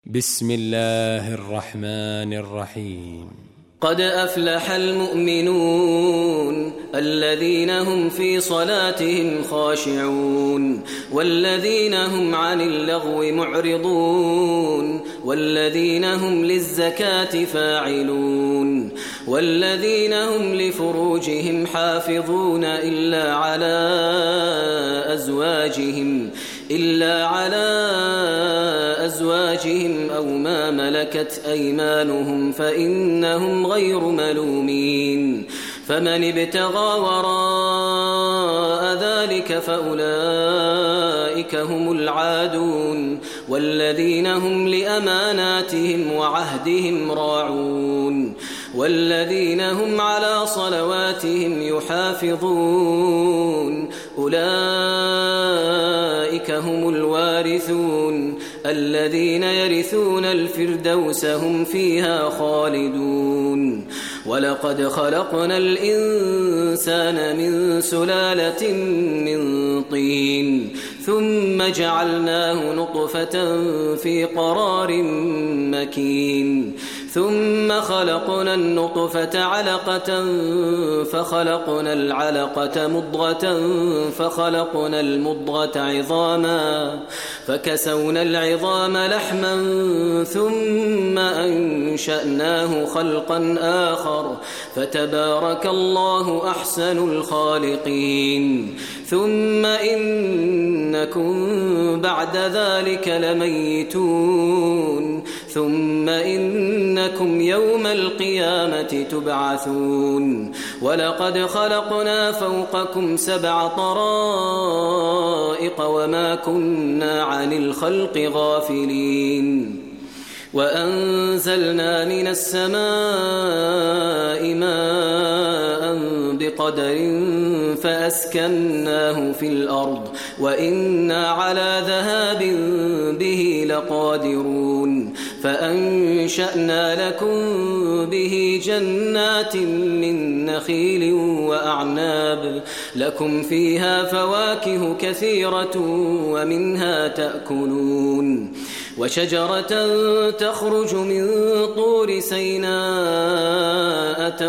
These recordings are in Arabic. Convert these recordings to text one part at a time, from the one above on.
بسم الله الرحمن الرحيم. قد أفلح المؤمنون الذين هم في صلاتهم خاشعون والذين هم عن اللغو معرضون والذين هم للزكاة فاعلون والذين هم لفروجهم حافظون إلا على أزواجهم أو ما ملكت أيمانهم فإنهم غير ملومين فمن ابتغى وراء ذلك فأولئك هم العادون والذين هم لأماناتهم وعهدهم راعون والذين هم على صلواتهم يحافظون أولئك هم الوارثون الذين يرثون الفردوس هم فيها خالدون. ولقد خلقنا الإنسان من سلالة من طين ثم جعلناه نطفة في قرار مكين ثم خلقنا النطفة علقة فخلقنا العلقة مضغة فخلقنا المضغة عظاما فكسونا العظام لحما ثم أنشأناه خلقا آخر فتبارك الله أحسن الخالقين. ثم إنكم بعد ذلك لميتون ثم إنكم يوم القيامة تبعثون. ولقد خلقنا فوقكم 7 طرائق وما كنا عن الخلق غافلين وأنزلنا من السماء ماء بقدر فأسكناه في الأرض وإنا على ذهاب به لقادرون فأنشأنا لكم به جنات من نخيل وأعناب لكم فيها فواكه كثيرة ومنها تأكلون وشجرة تخرج من طور سيناء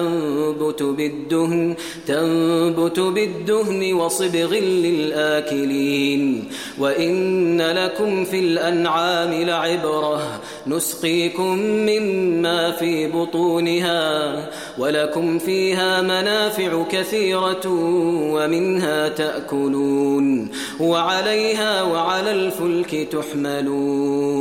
تنبت بالدهن وصبغ للآكلين وإن لكم في الأنعام لعبرة نسقيكم مما في بطونها ولكم فيها منافع كثيرة ومنها تأكلون وعليها وعلى الفلك تحملون.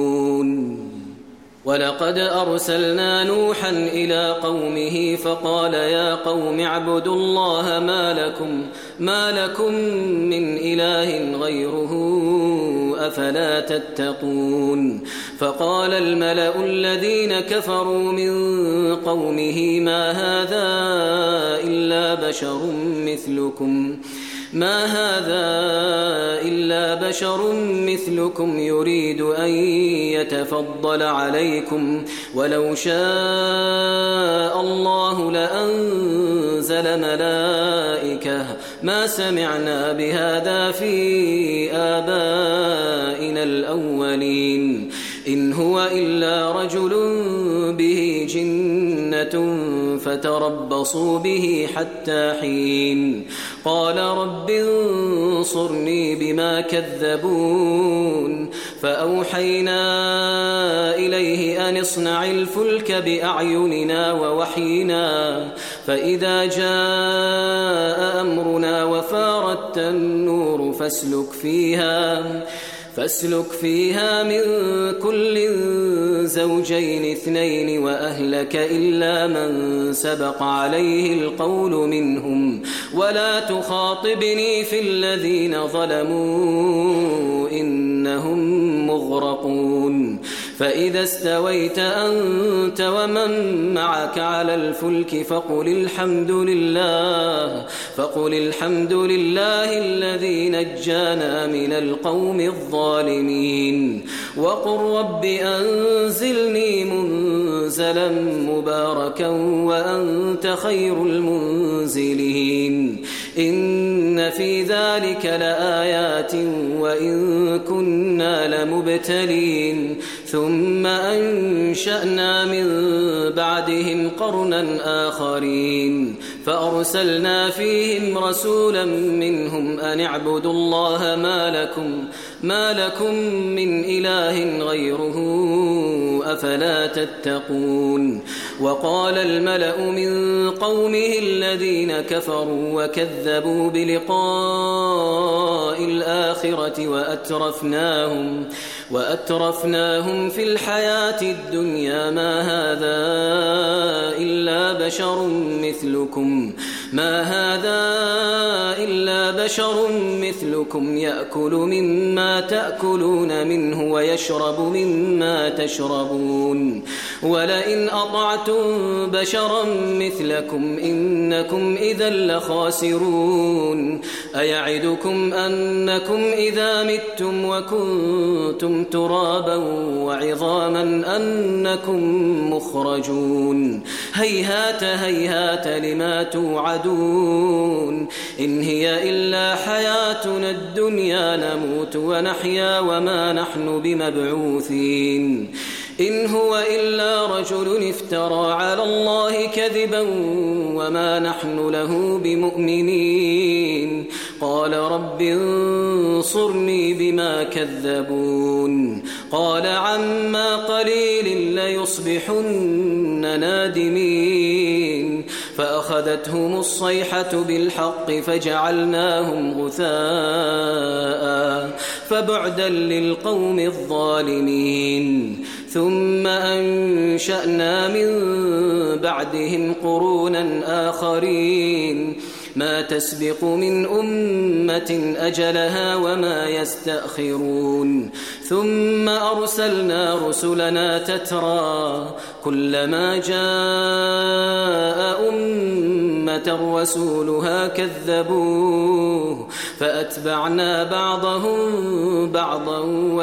ولقد أرسلنا نوحا إلى قومه فقال يا قوم اعبدوا الله ما لكم من إله غيره أفلا تتقون. فقال الملأ الذين كفروا من قومه ما هذا إلا بشر مثلكم يريد أن يتفضل عليكم ولو شاء الله لأنزل ملائكة ما سمعنا بهذا في آبائنا الأولين إن هو إلا رجل به جنة فتربصوا به حتى حين. قال رب انصرني بما كذبون فأوحينا إليه أن اصنع الفلك بأعيننا ووحينا فإذا جاء أمرنا وفارت النور فاسلك فيها من كل زوجين 2 وأهلك إلا من سبق عليه القول منهم ولا تخاطبني في الذين ظلموا إنهم مغرقون. فإذا استويت أنت ومن معك على الفلك فقل الحمد لله الذي نجانا من القوم الظالمين وقل رب أنزلني منزلا مباركا وأنت خير المنزلين. إن في ذلك لآيات وإن كنا لمبتلين ثم أنشأنا من بعدهم قرنا آخرين فأرسلنا فيهم رسولا منهم أن اعبدوا الله ما لكم من إله غيره أفلا تتقون وقال الملأ من قومه الذين كفروا وكذبوا بلقاء الآخرة وأترفناهم في الحياة الدنيا ما هذا إلا بشر مثلكم يأكل مما تأكلون منه ويشرب مما تشربون ولئن أطعتم بشرا مثلكم إنكم إذا لخاسرون أيعدكم أنكم إذا متم وكنتم ترابا وعظاما أنكم مخرجون هيهات هيهات لما توعدون إن هي إلا حياتنا الدنيا نموت ونحيا وما نحن بمبعوثين إن هو إلا رجل افترى على الله كذبا وما نحن له بمؤمنين قال رب انصرني بما كذبون قال عما قليل ليصبحن نادمين فأخذتهم الصيحة بالحق فجعلناهم غثاء فبعدا للقوم الظالمين ثم أنشأنا من بعدهم قرونا آخرين ما تسبق من أمة أجلها وما يستأخرون ثم أرسلنا رسلنا تترى كلما جاء أمة رسولها كذبوه فأتبعنا بعضهم بعضا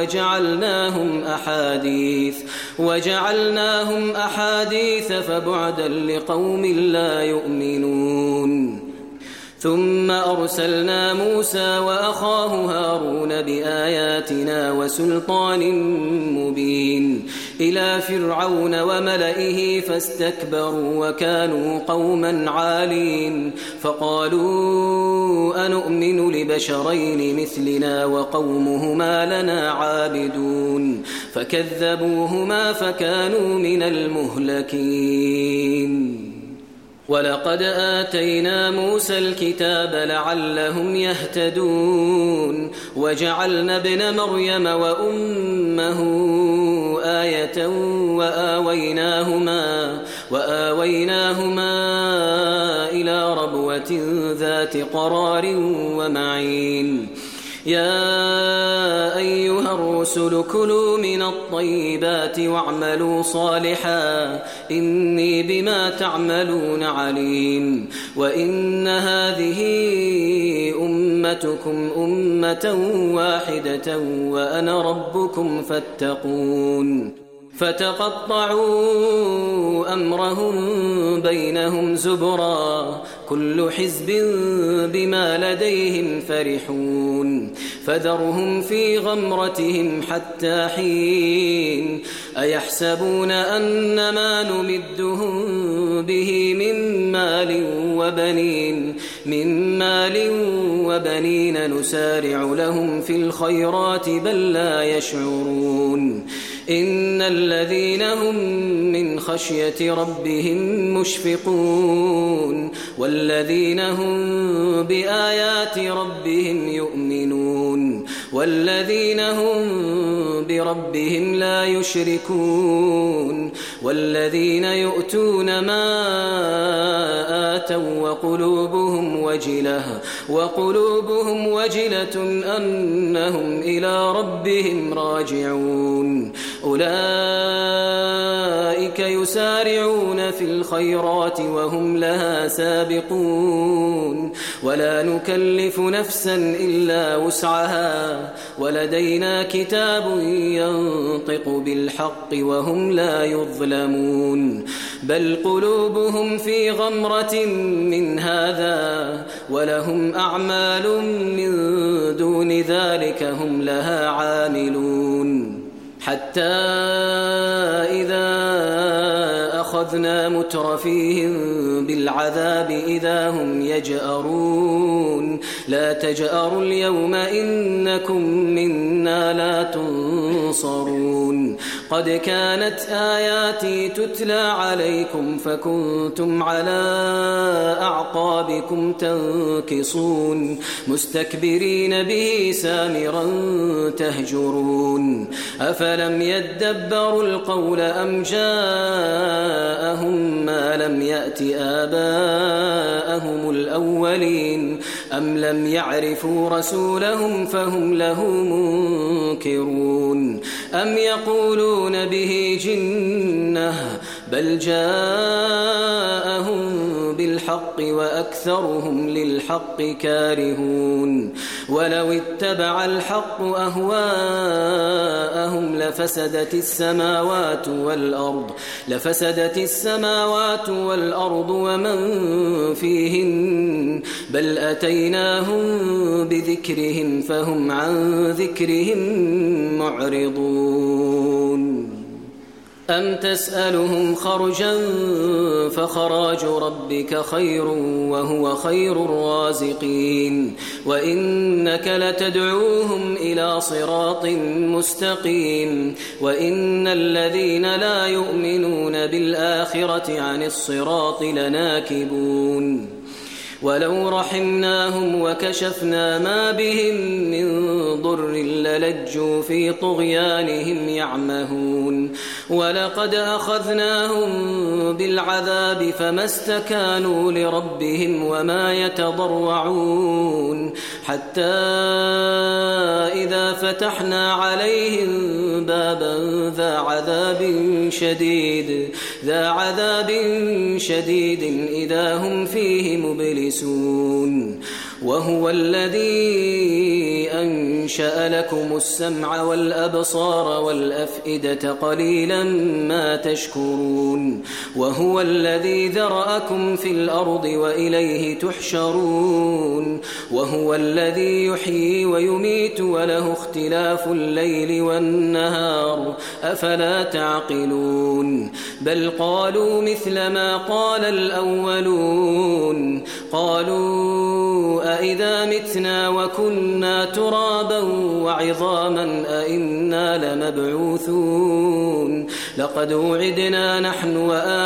وجعلناهم أحاديث فبعدا لقوم لا يؤمنون ثم أرسلنا موسى وأخاه هارون بآياتنا وسلطان مبين إلى فرعون وملئه فاستكبروا وكانوا قوما عالين فقالوا أنؤمن لبشرين مثلنا وقومهما لنا عابدون فكذبوهما فكانوا من المهلكين ولقد آتينا موسى الكتاب لعلهم يهتدون وجعلنا ابن مريم وأمه آية وآويناهما إلى ربوة ذات قرار ومعين يا أيها الرسل كلوا من الطيبات واعملوا صالحا إني بما تعملون عليم وإن هذه أمتكم أمة واحدة وأنا ربكم فاتقون فتقطعوا أمرهم بينهم زبرا كل حزب بما لديهم فرحون فذرهم في غمرتهم حتى حين أيحسبون أن ما نمدهم به من مال وبنين نسارع لهم في الخيرات بل لا يشعرون إن الذين هم من خشية ربهم مشفقون والذين هم بآيات ربهم يؤمنون والذين هم بربهم لا يشركون والذين يؤتون ما آتوا وقلوبهم وجلة أنهم إلى ربهم راجعون أولئك أولئك يسارعون في الخيرات وهم لها سابقون ولا نكلف نفسا إلا وسعها ولدينا كتاب ينطق بالحق وهم لا يظلمون بل قلوبهم في غمرة من هذا ولهم أعمال من دون ذلك هم لها عاملون حتى إذا أخذنا مترفيهم بالعذاب إذا هم يجأرون لا تجأروا اليوم إنكم منا لا تنصرون قد كانت آياتي تتلى عليكم فكنتم على أعقابكم تنكصون مستكبرين به سامرا تهجرون أفلم يدبروا القول أم جاءهم ما لم يأت آباءهم الأولين أم لم يعرفوا رسولهم فهم له منكرون أم يقولون به جنة بل جاءهم بالحق وأكثرهم للحق كارهون ولو اتبع الحق أهواءهم لفسدت السماوات والأرض ومن فيهن بل أتيناهم بذكرهم فهم عن ذكرهم معرضون أم تسألهم خرجا فخراج ربك خير وهو خير الرازقين وإنك لتدعوهم إلى صراط مستقيم وإن الذين لا يؤمنون بالآخرة عن الصراط لناكبون ولو رحمناهم وكشفنا ما بهم من ضر للجوا في طغيانهم يعمهون ولقد أخذناهم بالعذاب فما استكانوا لربهم وما يتضرعون حتى إذا فتحنا عليهم بابا ذا عذاب شديد إذا هم فيه مبلسون وهو الذي أنشأ لكم السمع والأبصار والأفئدة قليلا ما تشكرون وهو الذي ذرأكم في الأرض وإليه تحشرون وهو الذي يحيي ويميت وله اختلاف الليل والنهار أفلا تعقلون بل قالوا مثل ما قال الأولون قالوا أئذا متنا وكنا ترابا وعظاما أئنا لمبعوثون لقد وعدنا نحن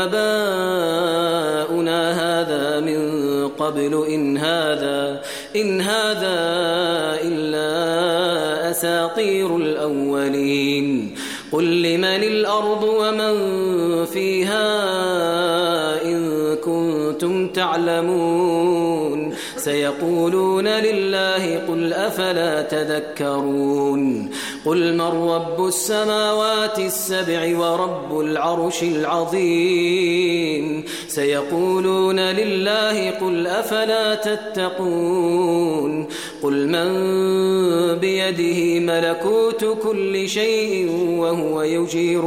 وآباؤنا هذا من قبل إن هذا إلا أساطير الأولين قل لمن الأرض ومن فيها إن كنتم تعلمون سيقولون لله قل أفلا تذكرون قل من رب السماوات السبع ورب العرش العظيم سيقولون لله قل أفلا تتقون قل من بيده ملكوت كل شيء وهو يجير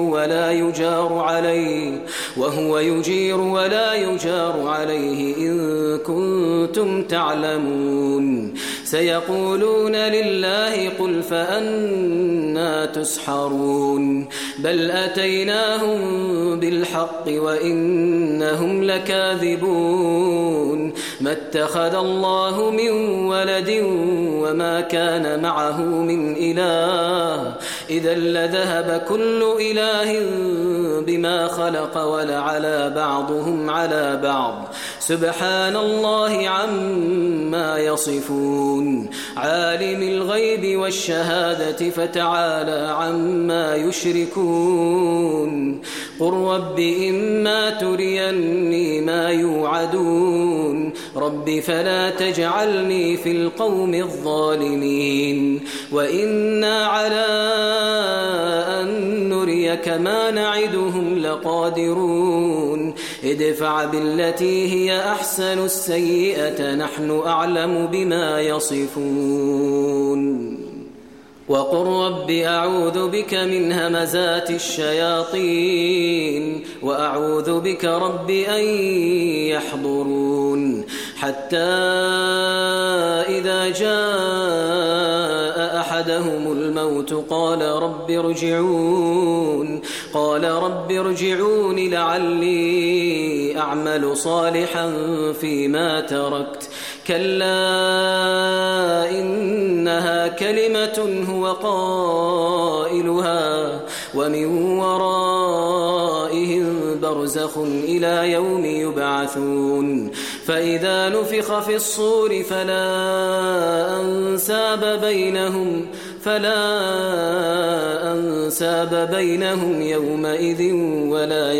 ولا يجار عليه إن كنتم تعلمون سيقولون لله قل فأنا تسحرون بل أتيناهم بالحق وإنهم لكاذبون ما اتخذ الله من ولد وما كان معه من إله إذا لذهب كل إله بما خلق ولعلى بعضهم على بعض سبحان الله عما يصفون عالم الغيب والشهادة فتعالى عما يشركون قل رب إما تريني ما يوعدون رب فلا تجعلني في القوم الظالمين وإنا على أن نريك ما نعدهم لقادرون ادفع بالتي هي أحسن السيئة نحن أعلم بما يصفون وقل رب أعوذ بك من همزات الشياطين وأعوذ بك رب أن يحضرون حتى إذا جاء أحدهم الموت قال رب ارجعون لعلي أعمل صالحا فيما تركت كلا إنها كلمة هو قائلها ومن ورائهم برزخ إلى يوم يبعثون فإذا نفخ في الصور فلا أنساب بينهم يومئذ ولا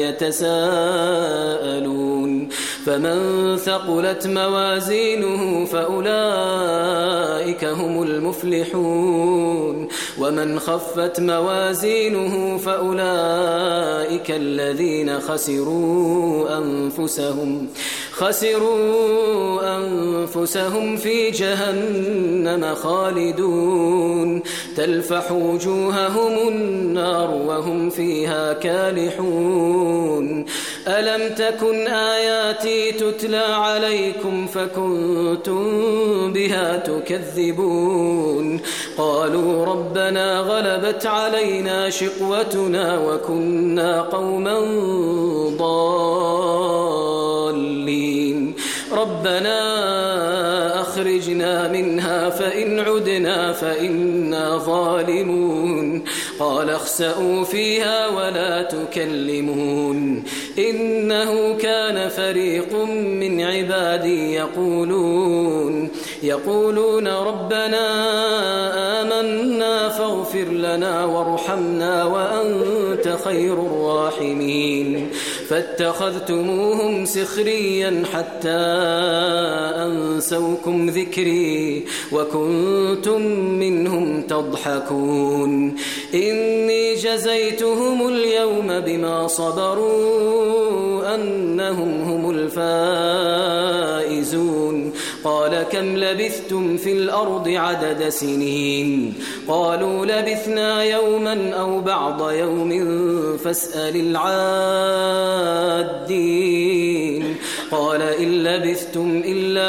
يتساءلون فمن ثقلت موازينه فأولئك هم المفلحون ومن خفت موازينه فأولئك الذين خسروا أنفسهم في جهنم خالدون تلفح وجوههم النار وهم فيها كالحون ألم تكن آياتي تتلى عليكم فكنتم بها تكذبون قالوا ربنا غلبت علينا شقوتنا وكنا قوما ضالين ربنا أخرجنا منها فإن عدنا فإنا ظالمون قال اخسئوا فيها ولا تكلمون إنه كان فريق من عبادي يقولون ربنا آمنا فاغفر لنا وارحمنا وأنت خير الراحمين فاتخذتموهم سخريا حتى أنسوكم ذكري وكنتم منهم تضحكون إني جزيتهم اليوم بما صبروا أنهم هم الفائزون قال كم لبثتم في الأرض عدد سنين قالوا لبثنا يوما أو بعض يوم فاسأل العادين قال إن لبثتم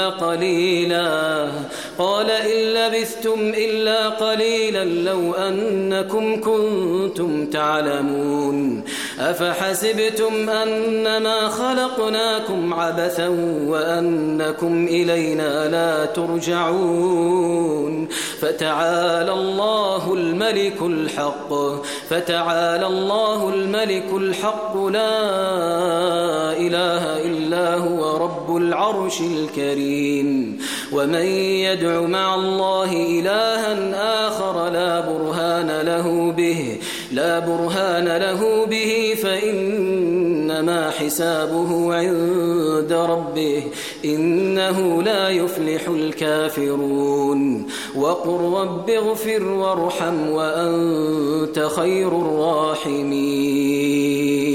إلا قليلا لو أنكم كنتم تعلمون أفحسبتم أنما خلقناكم عبثا وأنكم إلينا لا ترجعون فتعالى الله الملك الحق لا إله إلا هو رب العرش الكريم ومن يدع مع الله إلها آخر لا برهان له به فإنما حسابه عند ربه إنه لا يفلح الكافرون وقل رب اغفر وارحم وأنت خير الراحمين